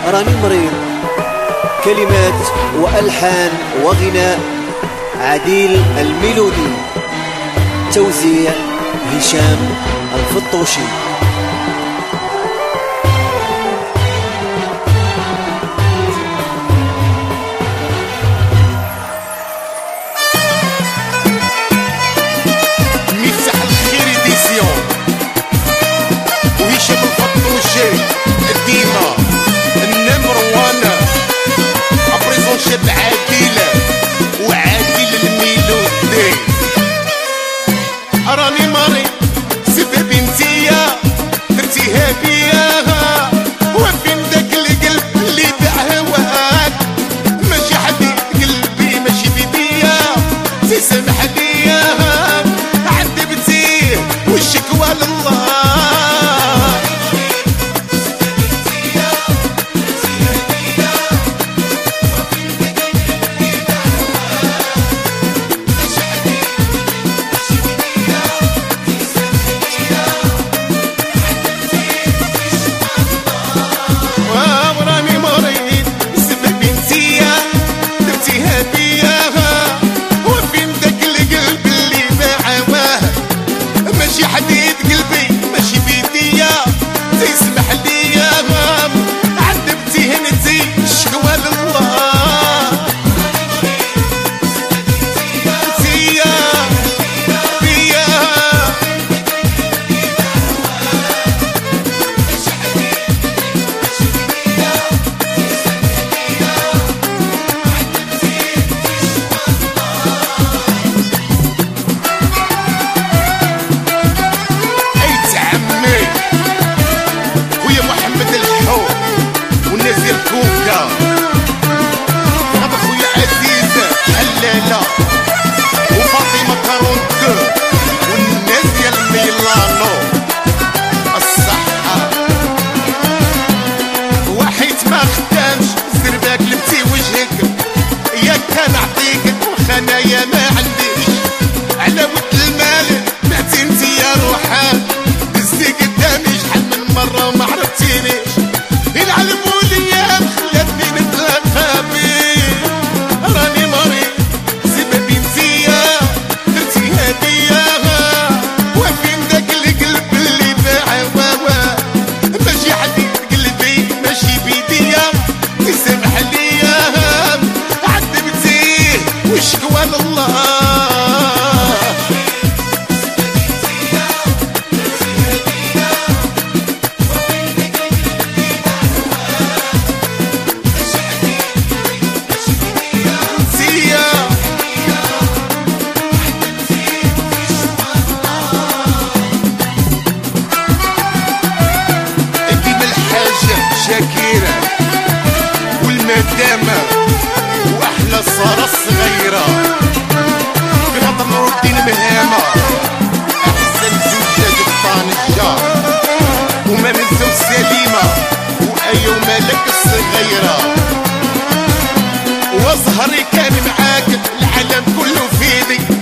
راني مريض. كلمات وألحان وغناء عديل الميلودي، توزيع هشام الفطوشي. مفتاح الخير إديسيون وهشام الفطوشي ديما النمر وانا ابريزون شاب عادلة وعادل الميلودي. راني مريض سبب انتيا درتيها بيا، وفين داك القلب اللي باع هواك، ماشي حبيب قلبي ماشي بيديا، تسمح ليا عذبتيه والشكوى لله. حديد قلبي ماشي بيديا، تسمح ليا عذبتي هنتي الشكوى لله. انتيا بيا كوكا هذا خويا عزيزة حلالة وفاطمة كارونكو والناس ديال ميلانو. الصحة وحيت ما خدامش زرباك لبتي وجهك، يا كان عطيك واخا انايا ما عنديش، على ود المال بعتي انتي يا روحان، دزتي قدامي شحال من مرة وما عرفتينيش، العلم والايام خلاتني نتلاقى بيك. راني مريض سبب انتيا درتيها بيا، وفين داك القلب اللي باع هواه، ماشي حديد قلبي ماشي بيديا، تسمح ليا عذبتيه والشكوى لله. شاكيرة والمدامة وأحلى صارة صغيرة، في خاطر نور الدين مهامة، أحسن زوجة جبطان الجار، وما ننساو سليمة وأيا ومالك الصغيرة، وظهري كان معاك العالم كله في يدي.